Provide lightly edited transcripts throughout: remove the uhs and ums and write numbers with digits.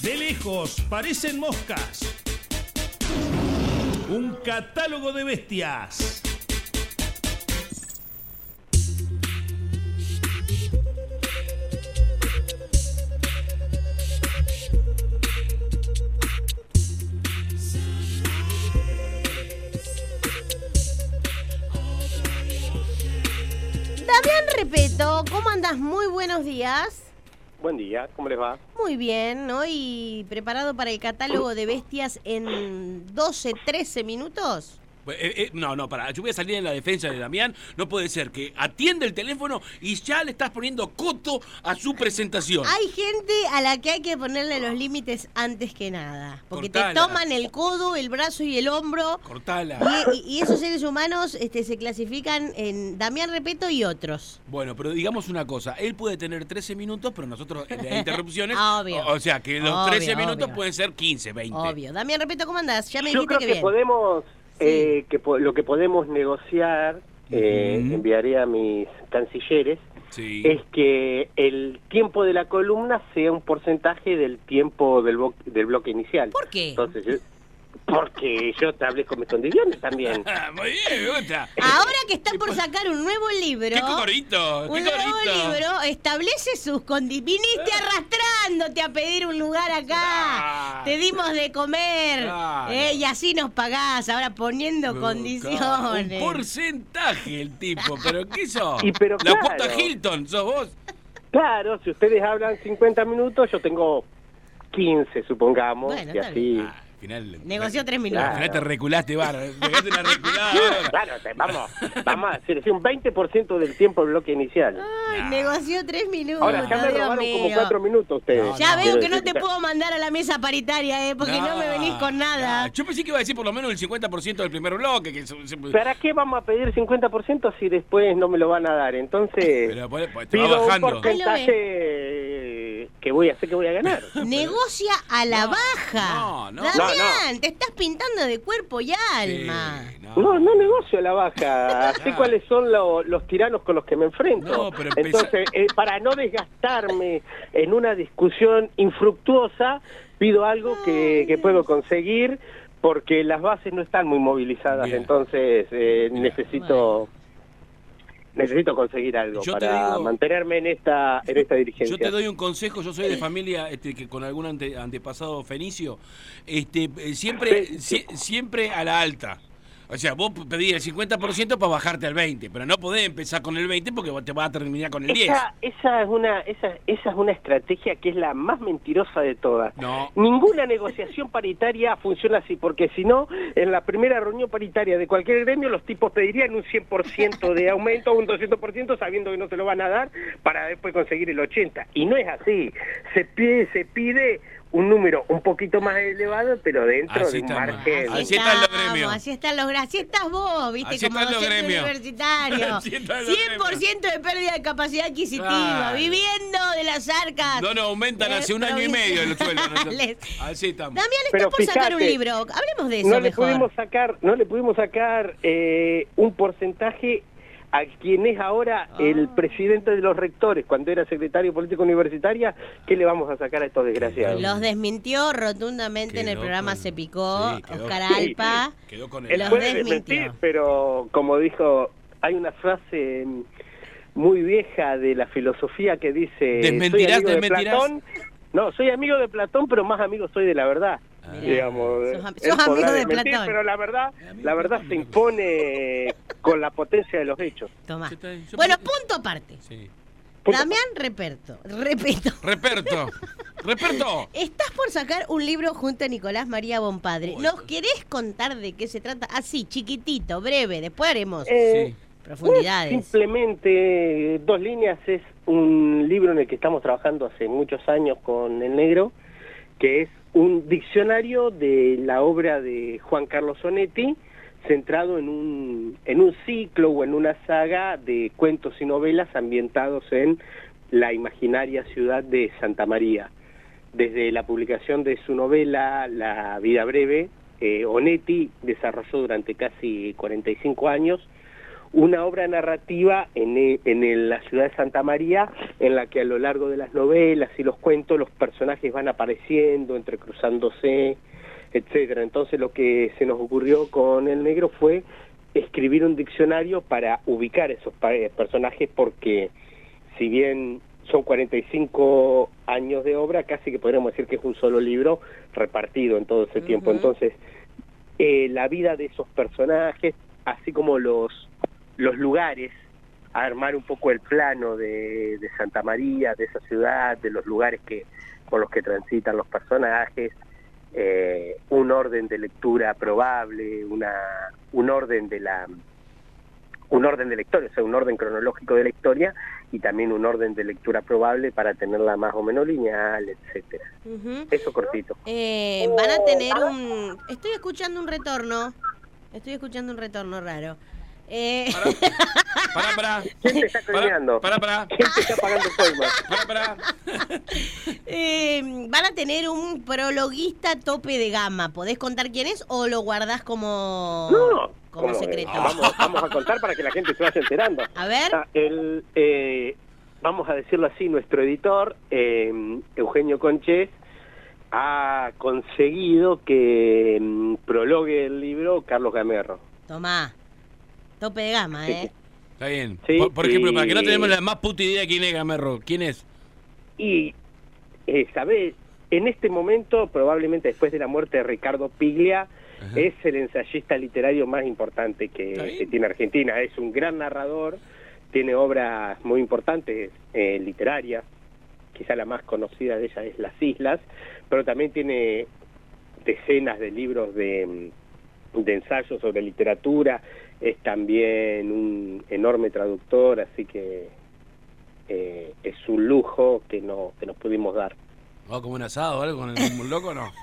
De lejos parecen moscas. Un catálogo de bestias. Damián Repetto, ¿cómo andás? Muy buenos días. Buen día, ¿cómo les va? Muy bien, hoy preparado para el catálogo de bestias en 12, 13 minutos. No, pará, yo voy a salir en la defensa de Damián. No puede ser que atienda el teléfono y ya le estás poniendo coto a su presentación. Hay gente a la que hay que ponerle los límites antes que nada. Porque Cortala. te toman el codo, el brazo y el hombro. Cortala. Y esos seres humanos se clasifican en Damián Repetto y otros. Bueno, pero digamos una cosa. Él puede tener 13 minutos, pero nosotros las interrupciones... Obvio. O sea, que los Obvio, 13 minutos obvio. pueden ser 15, 20. Obvio. Damián Repetto, ¿cómo andás? Ya me Yo dijiste creo que que bien. podemos, Sí. lo que podemos negociar, enviaré a mis cancilleres, Sí. es que el tiempo de la columna sea un porcentaje del tiempo del bloque inicial. ¿Por qué? Entonces, porque yo te hablé con mis condiciones también. Muy bien, me gusta. Ahora que está por sacar un nuevo libro, ¡Qué colorito! un ¡Qué nuevo colorito! libro establece sus condiciones. Viniste arrastrándote a pedir un lugar acá. Claro. Te dimos de comer. Claro. Y así nos pagás. Ahora poniendo condiciones. Un porcentaje el tipo, pero ¿qué sos? Pero La claro. puerta Hilton, ¿sos vos? Claro, si ustedes hablan 50 minutos, yo tengo 15, supongamos, Bueno, y está así... Al final... Negoció 3 minutos. Al final te reculaste, pegaste una reculada. Claro, vamos a hacer un 20% del tiempo del bloque inicial. Ay, negoció 3 minutos. Ahora, ya me Dios robaron mío. como 4 minutos ustedes. Ya veo Quiero que no decir te puedo mandar a la mesa paritaria, porque no me venís con nada. Yo pensé que iba a decir por lo menos el 50% del primer bloque. ¿Para qué vamos a pedir 50% si después no me lo van a dar? Entonces, Pero pues, te va pido un bajando. porcentaje que voy a hacer que voy a ganar. Negocia a la baja. no. Damián, te estás pintando de cuerpo y alma. No negocio a la baja. Sé cuáles son los tiranos con los que me enfrento. No, pero entonces, para no desgastarme en una discusión infructuosa, pido algo que puedo conseguir porque las bases no están muy movilizadas. Bien. Entonces, necesito conseguir algo Yo te para digo- mantenerme en esta dirigencia. Yo te doy un consejo, yo soy de familia que con algún antepasado fenicio, siempre a la alta. O sea, vos pedís el 50% para bajarte al 20%, pero no podés empezar con el 20% porque vos te vas a terminar con el 10%. Esa es una estrategia que es la más mentirosa de todas. No. Ninguna negociación paritaria funciona así, porque si no, en la primera reunión paritaria de cualquier gremio, los tipos pedirían un 100% de aumento o un 200% sabiendo que no te lo van a dar para después conseguir el 80%. Y no es así. Se pide un número un poquito más elevado, pero dentro Así de un estamos. margen. Así están los gremios. Así estás vos, viste, Así como están los docente gremios. universitario. Así están los 100% de pérdida de capacidad adquisitiva, Claro. viviendo de las arcas. No, aumentan hace un año y medio los sueldos. provinciales. Así estamos. Damián, Pero está por sacar un fíjate, libro. Hablemos de eso No le mejor. pudimos sacar un porcentaje a quien es ahora el presidente de los rectores, cuando era secretario político universitaria. ¿Qué le vamos a sacar a estos desgraciados? Los desmintió rotundamente en el Quedó programa con- Se Picó, sí, quedó- Oscar sí, Alpa. Quedó con Él los puede desmintió. desmentir, pero como dijo, hay una frase muy vieja de la filosofía que dice... ¿Desmentirás, soy amigo de desmentirás? Platón. No, soy amigo de Platón, pero más amigo soy de la verdad. Mirá, Digamos, sos él amigo podrá de desmentir, Platón. pero la verdad Platón, se impone con la potencia de los hechos. Tomá. Yo Bueno, pensé- punto aparte. Sí. Damián Repetto. Reperto. Estás por sacar un libro junto a Nicolás María Bonpadre. Uy, ¿Nos querés contar de qué se trata? Así, chiquitito, breve. Después haremos Sí. profundidades. Simplemente 2 líneas. Es un libro en el que estamos trabajando hace muchos años con el Negro, que es un diccionario de la obra de Juan Carlos Onetti, centrado en un ciclo o en una saga de cuentos y novelas ambientados en la imaginaria ciudad de Santa María. Desde la publicación de su novela La vida breve, Onetti desarrolló durante casi 45 años una obra narrativa en la ciudad de Santa María, en la que a lo largo de las novelas y los cuentos los personajes van apareciendo, entrecruzándose, etcétera. Entonces lo que se nos ocurrió con El Negro fue escribir un diccionario para ubicar esos personajes, porque si bien son 45 años de obra, casi que podríamos decir que es un solo libro repartido en todo ese tiempo. Entonces, la vida de esos personajes, así como los lugares, armar un poco el plano de Santa María, de esa ciudad, de los lugares por los que transitan los personajes, un orden de lectura probable, un orden de la historia, o sea, un orden cronológico de la historia, y también un orden de lectura probable para tenerla más o menos lineal, etcétera. Eso cortito. Van a tener Estoy escuchando un retorno raro. Pará. ¿Quién te está coñando? Pará. ¿Quién te está pagando coimas? Pará. Van a tener un prologuista tope de gama. ¿Podés contar quién es o lo guardás como secreto? Vamos a contar para que la gente se vaya enterando. A ver. Vamos a decirlo así, nuestro editor, Eugenio Conchés, ha conseguido que prologue el libro Carlos Gamerro. Tomá. Tope de gama, Está bien. Sí, por ejemplo, para que no tenemos la más puta idea quién es Gamerro. ¿Quién es? Y, ¿sabés? En este momento, probablemente después de la muerte de Ricardo Piglia, es el ensayista literario más importante que tiene Argentina. Es un gran narrador, tiene obras muy importantes literarias, quizá la más conocida de ellas es Las Islas, pero también tiene decenas de libros de ensayos sobre literatura, es también un enorme traductor, así que es un lujo que nos pudimos dar. ¿Como un asado o algo con un loco no?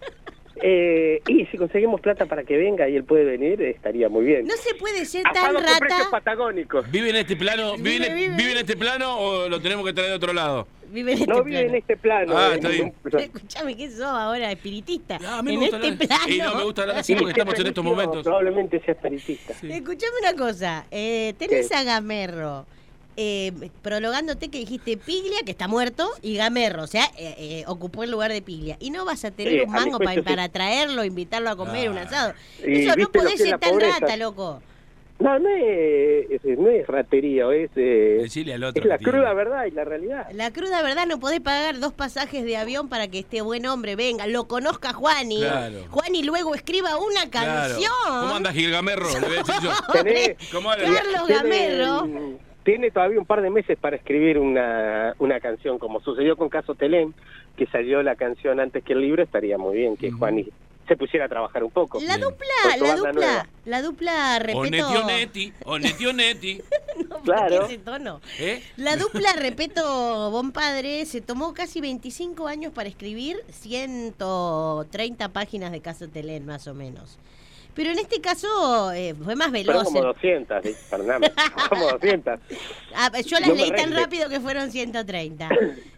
Y si conseguimos plata para que venga y él puede venir, estaría muy bien. No se puede ser Asado tan con rata. precios patagónicos. ¿Vive en este plano? ¿Vive en este plano o lo tenemos que traer de otro lado? Vive en este No plano. vive en este plano. Está bien. Escuchame, ¿qué sos ahora? ¿Espiritista? A mí en me gusta este hablar plano. Y no me gusta hablar así porque estamos en estos momentos. Probablemente sea espiritista. Sí. Escuchame una cosa. Tenés a Gamerro prologándote que dijiste Piglia, que está muerto, y Gamerro, o sea, ocupó el lugar de Piglia. Y no vas a tener un mango para traerlo, invitarlo a comer un asado. Eso no podés ser tan rata, loco. No es ratería, Decile al otro es la que tiene. cruda verdad y la realidad. La cruda verdad, no podés pagar 2 pasajes de avión para que este buen hombre venga, lo conozca Juani. Claro. Juani luego escriba una canción. ¿Cómo andas, Gil Gamerro? Le voy a decir yo. ¿Cómo andas? Carlos Gamerro. Tiene todavía un par de meses para escribir una canción, como sucedió con Caso Telén, que salió la canción antes que el libro. Estaría muy bien que Juani se pusiera a trabajar un poco. La Con su dupla, repeto. Oneti. No, Claro. ¿por qué ese tono? La dupla, repeto, Bonpadre, se tomó casi 25 años para escribir 130 páginas de Caso Telén, más o menos. Pero en este caso fue más veloz. Fueron como 200, Fernando. Como 200. Yo las No me leí tan reste. rápido que fueron 130.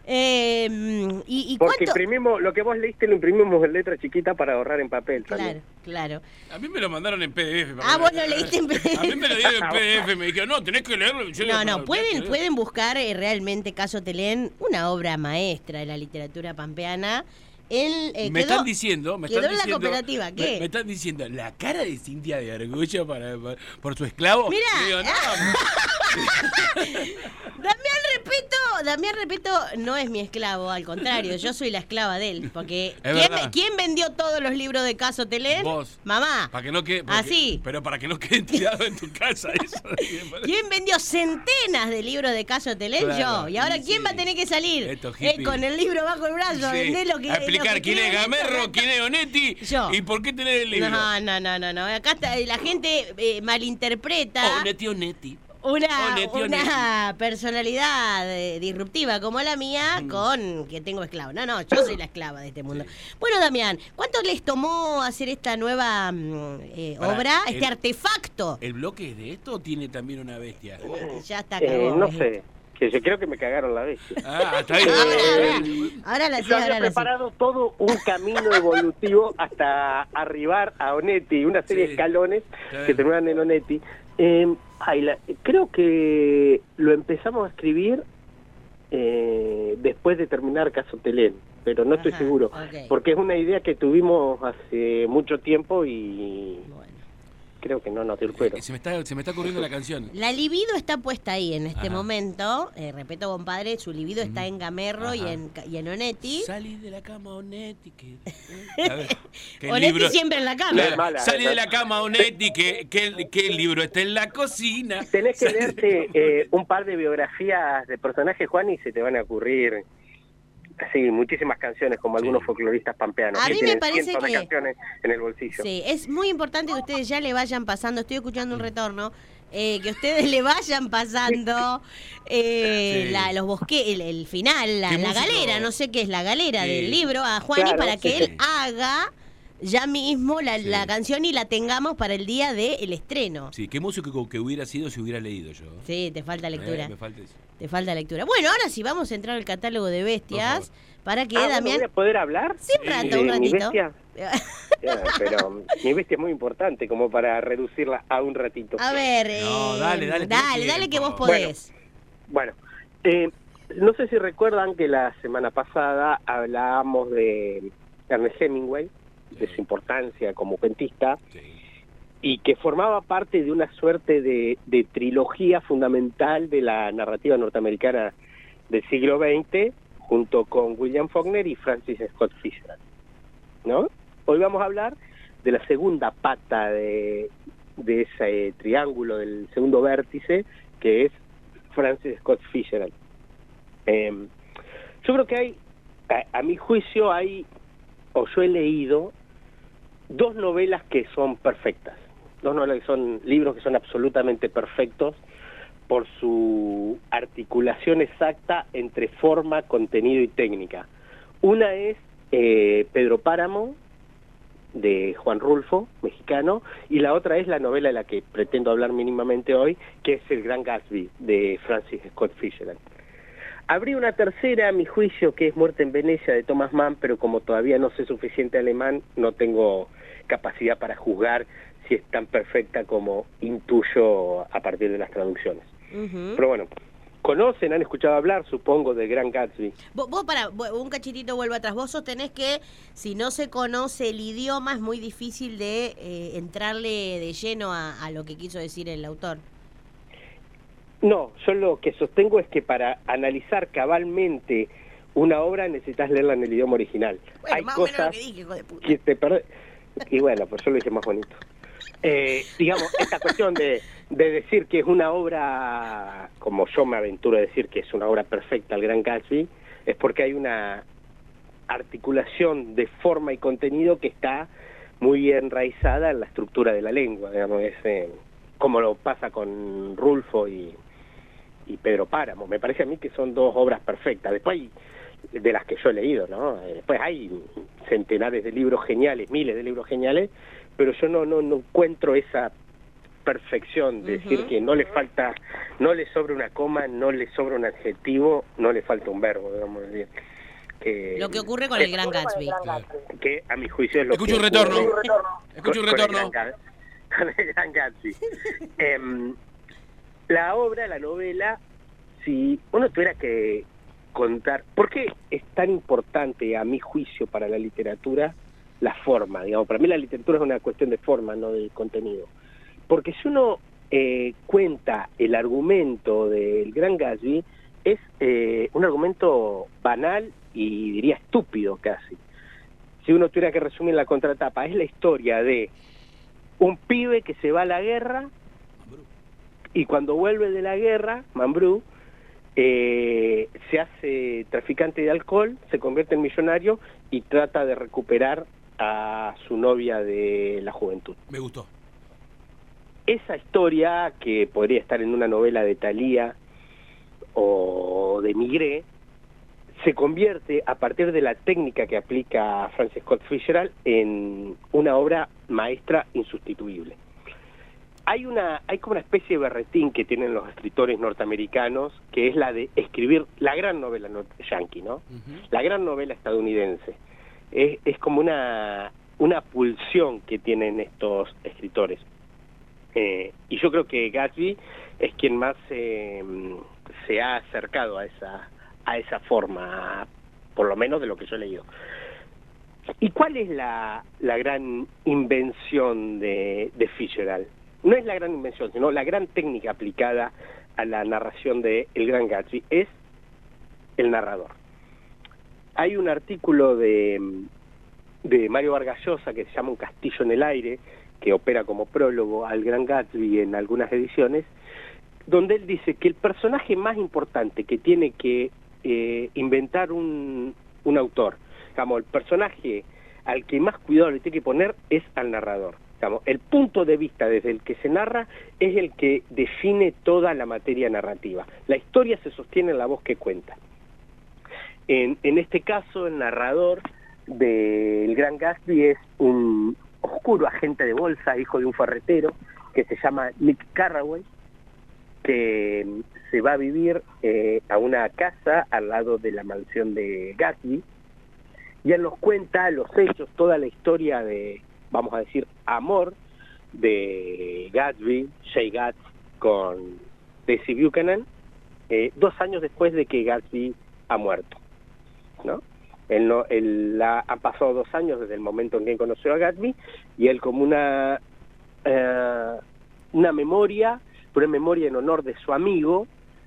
¿Y Porque cuánto? imprimimos, lo que vos leíste lo imprimimos en letra chiquita para ahorrar en papel también. Claro. A mí me lo mandaron en PDF. Vos lo leíste en PDF. A mí me lo dieron en PDF. Me dijeron, no, tenés que leerlo. No, pueden buscar realmente Caso Telén, una obra maestra de la literatura pampeana. Me están diciendo en la cooperativa, ¿qué? Me están diciendo la cara de Cintia de orgullo por su esclavo. Mira, Digo, no, Damián Repeto no es mi esclavo, al contrario, yo soy la esclava de él, porque ¿quién vendió todos los libros de Caso Telén? Vos. Mamá. Para que no quede, Así. Pero para que no quede tirado en tu casa eso. ¿Quién vendió centenas de libros de Caso Telén? Claro, yo. Y ahora ¿quién va a tener que salir? Estos hippies. Con el libro bajo el brazo, Sí. vender lo que A explicar quién es Gamerro, quién es Onetti Yo. y por qué tenés el libro. No. Acá está, la gente malinterpreta Onetti. una personalidad disruptiva como la mía con que tengo esclavo. No, yo soy la esclava de este mundo. Sí. Bueno, Damián, ¿cuánto les tomó hacer esta nueva obra, este artefacto? ¿El bloque es de esto o tiene también una bestia? Ya está cagado. No sé, que yo creo que me cagaron la bestia. Está bien. Ahora la Yo había preparado todo un camino evolutivo hasta arribar a Onetti, una serie de escalones que terminan en Onetti. Creo que lo empezamos a escribir después de terminar Caso Telén, pero no estoy seguro, okay. Porque es una idea que tuvimos hace mucho tiempo y creo que no nos dio el cuero. Se me está ocurriendo la canción. La libido está puesta ahí en este Ajá. momento. Repito, compadre, su libido está en Gamerro y en Onetti. Salí de la cama, Onetti. Onetti siempre en la cama. Salí de la cama, Onetti, que el libro está en la cocina. Tenés que leerte un par de biografías de personajes, Juan, y se te van a ocurrir así muchísimas canciones, como algunos folcloristas pampeanos. A mí me parece cientos de que canciones en el bolsillo. Sí, es muy importante que ustedes ya le vayan pasando. Estoy escuchando un retorno. Que ustedes le vayan pasando los bosques, el final, la galera, no sé qué es la galera del libro a Juani, para que él haga ya mismo la canción y la tengamos para el día del estreno. Sí, qué músico que hubiera sido si hubiera leído yo. Sí, te falta lectura. Me falta eso. Te falta lectura. Bueno, ahora sí vamos a entrar al catálogo de bestias para que Damián... ¿Voy a poder hablar? Sí, un ratito. ¿Mi bestia? Pero mi bestia es muy importante como para reducirla a un ratito. A ver, dale que vos podés. Bueno, no sé si recuerdan que la semana pasada hablábamos de Ernest Hemingway, de su importancia como cuentista, y que formaba parte de una suerte de trilogía fundamental de la narrativa norteamericana del siglo XX, junto con William Faulkner y Francis Scott Fitzgerald, ¿no? Hoy vamos a hablar de la segunda pata de ese triángulo, del segundo vértice, que es Francis Scott Fitzgerald. Yo creo que hay, a mi juicio, yo he leído dos novelas que son perfectas, dos novelas que son libros que son absolutamente perfectos por su articulación exacta entre forma, contenido y técnica. Una es Pedro Páramo, de Juan Rulfo, mexicano, y la otra es la novela de la que pretendo hablar mínimamente hoy, que es El Gran Gatsby, de Francis Scott Fitzgerald. Habría una tercera, a mi juicio, que es Muerte en Venecia, de Thomas Mann, pero como todavía no sé suficiente alemán, no tengo capacidad para juzgar si es tan perfecta como intuyo a partir de las traducciones. Pero bueno, conocen, han escuchado hablar, supongo, del Gran Gatsby. Vos un cachitito vuelvo atrás. Vos sostenés que si no se conoce el idioma es muy difícil de entrarle de lleno a lo que quiso decir el autor. No, yo lo que sostengo es que para analizar cabalmente una obra necesitas leerla en el idioma original. Bueno, hay más cosas o menos lo que dije, hijo de puta. Que te perdés. Y bueno, pues yo lo dije más bonito. Digamos, esta cuestión de decir que es una obra, como yo me aventuro a decir que es una obra perfecta, el Gran Gatsby, es porque hay una articulación de forma y contenido que está muy enraizada en la estructura de la lengua, digamos, como lo pasa con Rulfo y Pedro Páramo. Me parece a mí que son dos obras perfectas. Después hay, de las que yo he leído, ¿no? Después hay centenares de libros geniales, miles de libros geniales, pero yo no encuentro esa perfección de decir que no le falta, no le sobra una coma, no le sobra un adjetivo, no le falta un verbo, digamos, decir. Lo que ocurre con el Gran Gatsby. Que a mi juicio es lo Escucho que un retorno. ocurre Escucho un con retorno. con el Gran Gatsby. La obra, la novela, si uno tuviera que contar, ¿por qué es tan importante a mi juicio para la literatura la forma? Digamos, para mí la literatura es una cuestión de forma, no de contenido. Porque si uno cuenta el argumento del Gran Gatsby, es un argumento banal y diría estúpido casi. Si uno tuviera que resumir la contratapa, es la historia de un pibe que se va a la guerra y cuando vuelve de la guerra, Mambrú, se hace traficante de alcohol, se convierte en millonario y trata de recuperar a su novia de la juventud. Me gustó. Esa historia, que podría estar en una novela de Thalía o de Migré, se convierte, a partir de la técnica que aplica Francis Scott Fitzgerald, en una obra maestra insustituible. Hay como una especie de berretín que tienen los escritores norteamericanos, que es la de escribir la gran novela yankee, ¿no? La gran novela estadounidense. Es como una pulsión que tienen estos escritores. Y yo creo que Gatsby es quien más se ha acercado a esa forma, por lo menos de lo que yo he leído. ¿Y cuál es la gran invención de Fitzgerald? No es la gran invención, sino la gran técnica aplicada a la narración de El Gran Gatsby, es el narrador. Hay un artículo de Mario Vargas Llosa que se llama Un castillo en el aire, que opera como prólogo al Gran Gatsby en algunas ediciones, donde él dice que el personaje más importante que tiene que inventar un autor, digamos, el personaje al que más cuidado le tiene que poner es al narrador. Digamos, el punto de vista desde el que se narra es el que define toda la materia narrativa. La historia se sostiene en la voz que cuenta. En este caso, el narrador del Gran Gatsby es un oscuro agente de bolsa, hijo de un ferretero, que se llama Nick Carraway, que se va a vivir a una casa al lado de la mansión de Gatsby, y él nos cuenta los hechos, toda la historia de, vamos a decir, amor de Gatsby, Jay Gatz, con Daisy Buchanan, 2 años después de que Gatsby ha muerto, ¿no? Han pasado 2 años desde el momento en que conoció a Gatsby, y él, como una memoria, pero en memoria en honor de su amigo,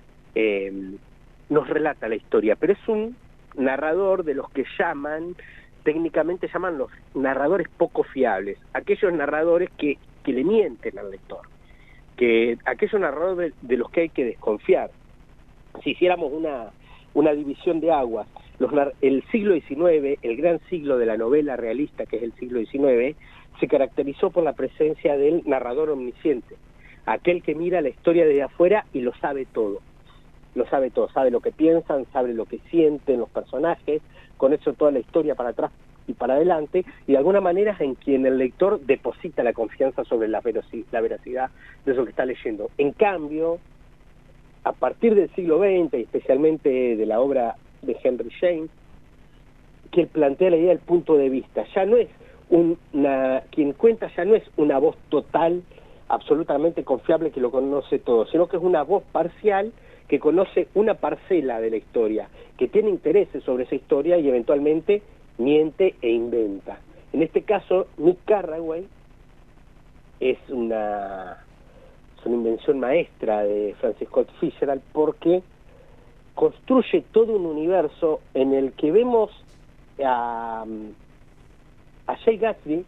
nos relata la historia. Pero es un narrador de los que técnicamente llaman los narradores poco fiables, aquellos narradores que le mienten al lector, aquellos narradores de los que hay que desconfiar. Si hiciéramos una división de aguas, el siglo XIX, el gran siglo de la novela realista, que es el siglo XIX, se caracterizó por la presencia del narrador omnisciente, aquel que mira la historia desde afuera y lo sabe todo, sabe lo que piensan, sabe lo que sienten los personajes, con eso toda la historia para atrás y para adelante, y de alguna manera es en quien el lector deposita la confianza sobre la veracidad de eso que está leyendo. En cambio, a partir del siglo XX, y especialmente de la obra de Henry James, que él plantea la idea del punto de vista, ya no es quien cuenta ya no es una voz total, absolutamente confiable, que lo conoce todo, sino que es una voz parcial que conoce una parcela de la historia, que tiene intereses sobre esa historia y eventualmente miente e inventa. En este caso, Nick Carraway es una invención maestra de Francis Scott Fitzgerald, porque construye todo un universo en el que vemos a Jay Gatsby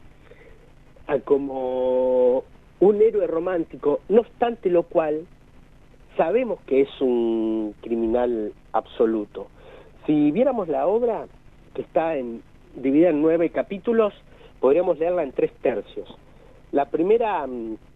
como un héroe romántico, no obstante lo cual sabemos que es un criminal absoluto. Si viéramos la obra, que está dividida en 9 capítulos, podríamos leerla en 3/3. La primera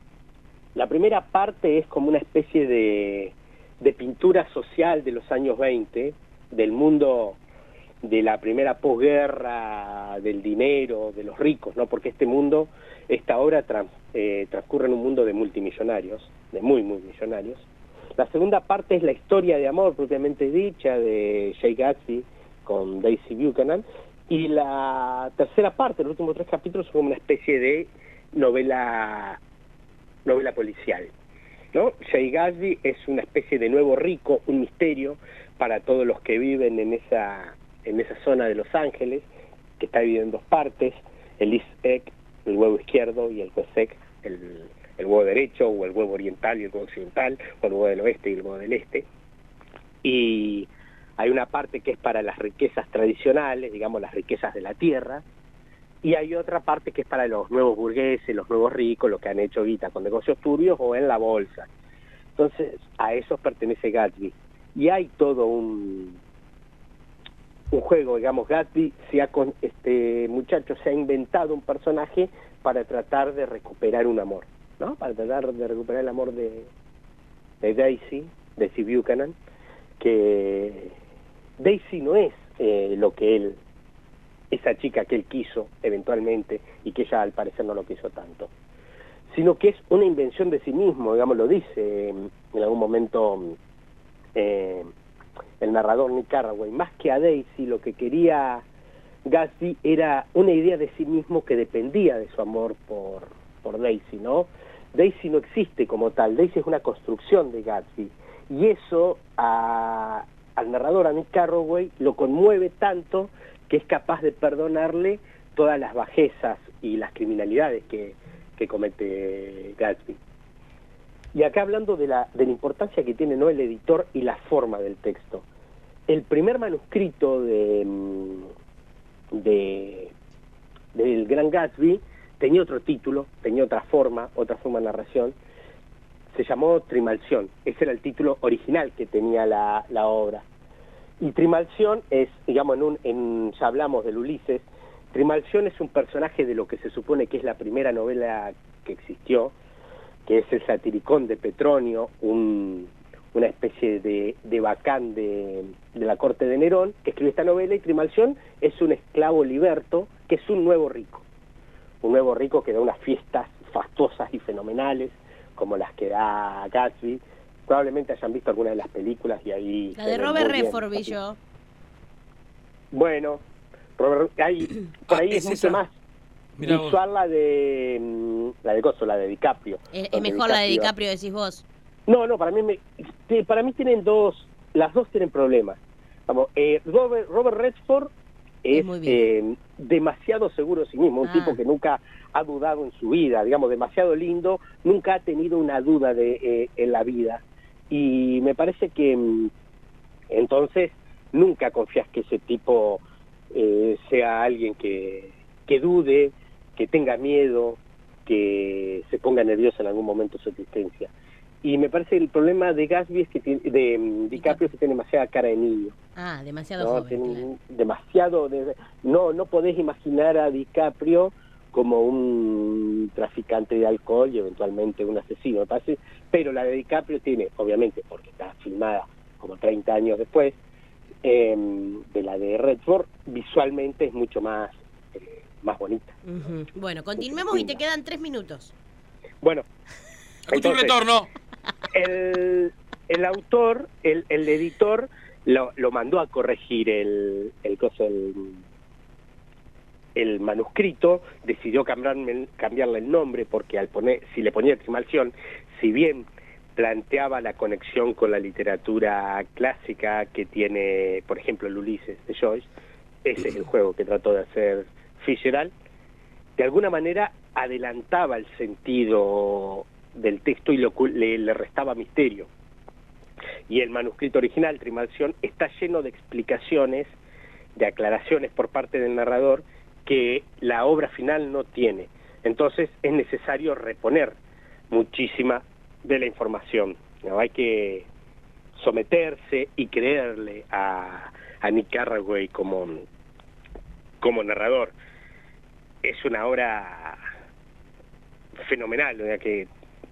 parte es como una especie de pintura social de los años 20, del mundo de la primera posguerra, del dinero, de los ricos, ¿no? Porque esta obra transcurre en un mundo de multimillonarios, de muy millonarios. La segunda parte es la historia de amor propiamente dicha de Jay Gatsby con Daisy Buchanan, y la tercera parte, los últimos 3 capítulos, son como una especie de novela policial, ¿no? Jay Gatsby es una especie de nuevo rico, un misterio para todos los que viven en esa zona de Los Ángeles, que está dividida en 2 partes, el East Egg, el huevo izquierdo, y el West Egg, el huevo derecho, o el huevo oriental y el huevo occidental, o el huevo del oeste y el huevo del este. Y hay una parte que es para las riquezas tradicionales, digamos las riquezas de la tierra, y hay otra parte que es para los nuevos burgueses, los nuevos ricos, los que han hecho guita con negocios turbios o en la bolsa. Entonces, a esos pertenece Gatsby. Y hay todo un juego, digamos. Gatsby este muchacho se ha inventado un personaje para tratar de recuperar un amor, ¿no? Para tratar de recuperar el amor de Daisy Buchanan, que Daisy no es esa chica que él quiso eventualmente, y que ella al parecer no lo quiso tanto, sino que es una invención de sí mismo, digamos, lo dice en algún momento el narrador Nick Carraway. Más que a Daisy, lo que quería Gatsby era una idea de sí mismo que dependía de su amor por Daisy, ¿no? Daisy no existe como tal, Daisy es una construcción de Gatsby, y eso al narrador, a Nick Carraway, lo conmueve tanto que es capaz de perdonarle todas las bajezas y las criminalidades que comete Gatsby. Y acá hablando de la importancia que tiene, ¿no?, el editor y la forma del texto. El primer manuscrito del Gran Gatsby tenía otro título, tenía otra forma de narración, se llamó Trimalción, ese era el título original que tenía la obra. Y Trimalción es, digamos, ya hablamos del Ulises, Trimalción es un personaje de lo que se supone que es la primera novela que existió, que es el Satiricón de Petronio, una especie de bacán de la corte de Nerón, que escribe esta novela, y Trimalción es un esclavo liberto, que es un nuevo rico que da unas fiestas fastuosas y fenomenales, como las que da Gatsby. Probablemente hayan visto alguna de las películas y ahí... La de Robert Redford vi yo. Bueno, por ahí es mucho más visual la de DiCaprio. Es mejor la de DiCaprio, decís vos. No, para mí tienen las dos tienen problemas. Vamos, Robert Redford es demasiado seguro de sí mismo, un tipo que nunca ha dudado en su vida, digamos, demasiado lindo, nunca ha tenido una duda en la vida, y me parece que entonces nunca confías que ese tipo sea alguien que dude, que tenga miedo, que se ponga nervioso en algún momento de su existencia. Y me parece que el problema de Gatsby es que DiCaprio es que tiene demasiada cara de niño. Demasiado joven. Demasiado. No podés imaginar a DiCaprio como un traficante de alcohol y eventualmente un asesino, me parece. Pero la de DiCaprio tiene, obviamente, porque está filmada como 30 años después, de la de Redford, visualmente es mucho más bonita. Uh-huh. Bueno, continuemos y te quedan 3 minutos. Bueno. Entonces, un retorno. El autor, el editor, lo mandó a corregir el manuscrito, decidió cambiarle el nombre porque si le ponía Trimalción, si bien planteaba la conexión con la literatura clásica que tiene, por ejemplo, el Ulises de Joyce, ese es el juego que trató de hacer Fitzgerald, de alguna manera adelantaba el sentido del texto y le restaba misterio. Y el manuscrito original, Trimalción, está lleno de explicaciones, de aclaraciones por parte del narrador que la obra final no tiene. Entonces es necesario reponer muchísima de la información, ¿no? Hay que someterse y creerle a Nick Carraway como narrador. Es una obra fenomenal, ¿no? que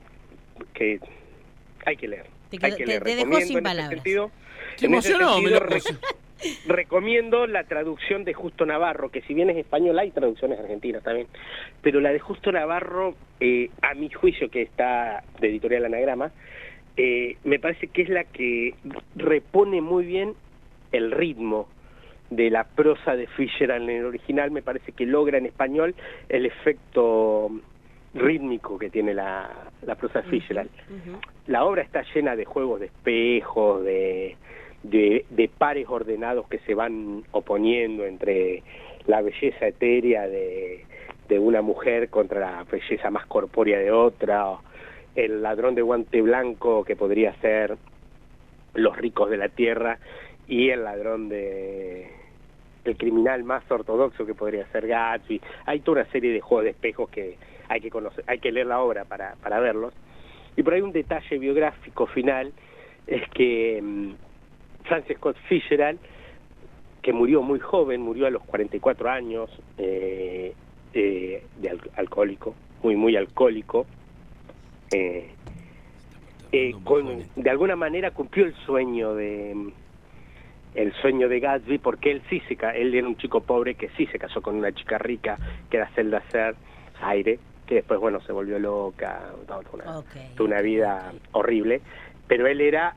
hay que leer. Te dejó sin palabras. ¿Te emocionó? Recomiendo la traducción de Justo Navarro, que si bien es español, hay traducciones argentinas también, pero la de Justo Navarro, a mi juicio, que está de Editorial Anagrama, me parece que es la que repone muy bien el ritmo de la prosa de Fitzgerald en el original. Me parece que logra en español el efecto rítmico que tiene la prosa de Fitzgerald. Uh-huh. La obra está llena de juegos de espejos, de pares ordenados que se van oponiendo entre la belleza etérea de una mujer contra la belleza más corpórea de otra, o el ladrón de guante blanco que podría ser los ricos de la tierra, y el el criminal más ortodoxo que podría ser Gatsby. Hay toda una serie de juegos de espejos que hay que conocer, hay que leer la obra para verlos. Y por ahí un detalle biográfico final es que Francis Scott Fitzgerald, que murió muy joven, murió a los 44 años, de alcohólico, muy alcohólico, de alguna manera cumplió el sueño de Gatsby, porque él era un chico pobre que sí se casó con una chica rica, que era Zelda Aire, que después, bueno, se volvió loca, tuvo una vida horrible, pero él era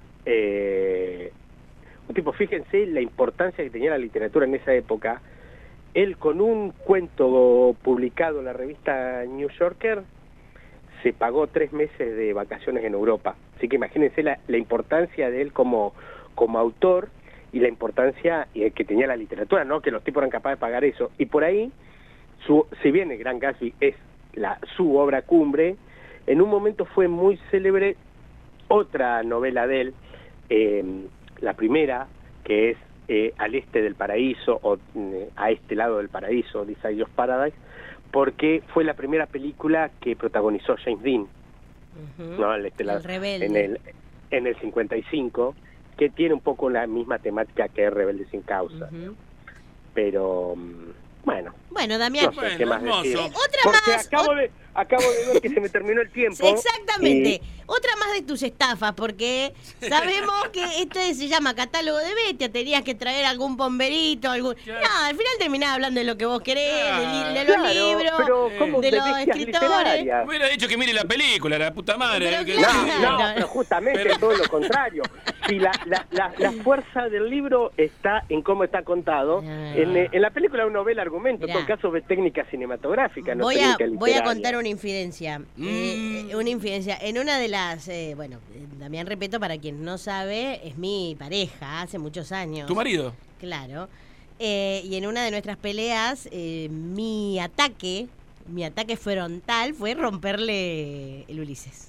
un tipo, fíjense la importancia que tenía la literatura en esa época. Él, con un cuento publicado en la revista New Yorker, se pagó 3 meses de vacaciones en Europa. Así que imagínense la importancia de él como autor y la importancia que tenía la literatura, ¿no? Que los tipos eran capaces de pagar eso. Y por ahí, si bien El Gran Gatsby es su obra cumbre, en un momento fue muy célebre otra novela de él, la primera, que es Al este del paraíso, o A este lado del paraíso, This Side of Paradise, porque fue la primera película que protagonizó James Dean, ¿no? El Rebelde. En el 55, que tiene un poco la misma temática que Rebelde sin causa. Pero, bueno. Bueno, Damián. No sé qué más decir. Otra porque más. Acabo de ver que se me terminó el tiempo. Exactamente. Otra más de tus estafas, porque sabemos que este se llama catálogo de bestia, tenías que traer algún bomberito, algún... Claro. No, al final terminás hablando de lo que vos querés, Claro. de los Claro, libros, pero ¿cómo de de los bestias escritores. literarias? Me hubiera dicho que mire la película, la puta madre. Pero que- claro. No, pero justamente todo lo contrario. Si la fuerza del libro está en cómo está contado, en la película uno ve el argumento, en Mirá. todo caso ve técnica cinematográfica, no Voy técnica a literaria. contar una infidencia. Una infidencia. En una de las... Damián Repeto, para quien no sabe, es mi pareja hace muchos años. ¿Tu marido? Claro. Y en una de nuestras peleas, mi ataque frontal fue romperle el Ulises.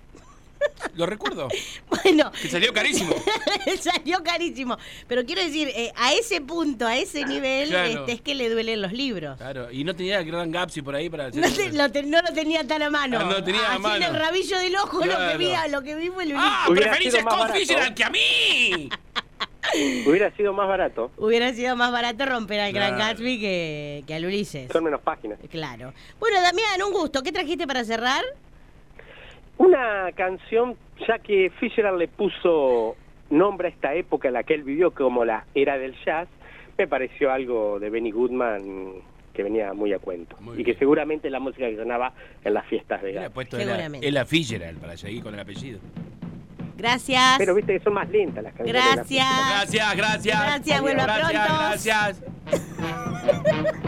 Lo recuerdo. Bueno, Que salió carísimo. salió carísimo. Pero quiero decir, a ese punto, a ese nivel, claro. es que le duelen los libros. Claro, y no tenía el gran Gatsby por ahí para hacer... No lo tenía tan a mano. Ah, no lo tenía a Así mano. en el rabillo del ojo Claro. lo que vi fue el Ulises. ¡Ah! Hubiera ¡Preferís sido a más Scott barato. Fitzgerald que a mí! Hubiera sido más barato, Hubiera sido más barato romper al Gran Claro. Gatsby que al Ulises. son menos páginas. Claro. Bueno, Damián, un gusto. ¿Qué trajiste para cerrar? Una canción, ya que Fitzgerald le puso nombre a esta época en la que él vivió como la era del jazz, me pareció algo de Benny Goodman que venía muy a cuento. Muy y bien. que seguramente la música que sonaba en las fiestas de Le ha Gatsby. puesto Seguramente. Ella Fitzgerald para seguir con el apellido. Gracias. Pero viste que son más lentas las canciones. Gracias. Gracias, gracias. Gracias, vuelva Gracias, pronto. gracias.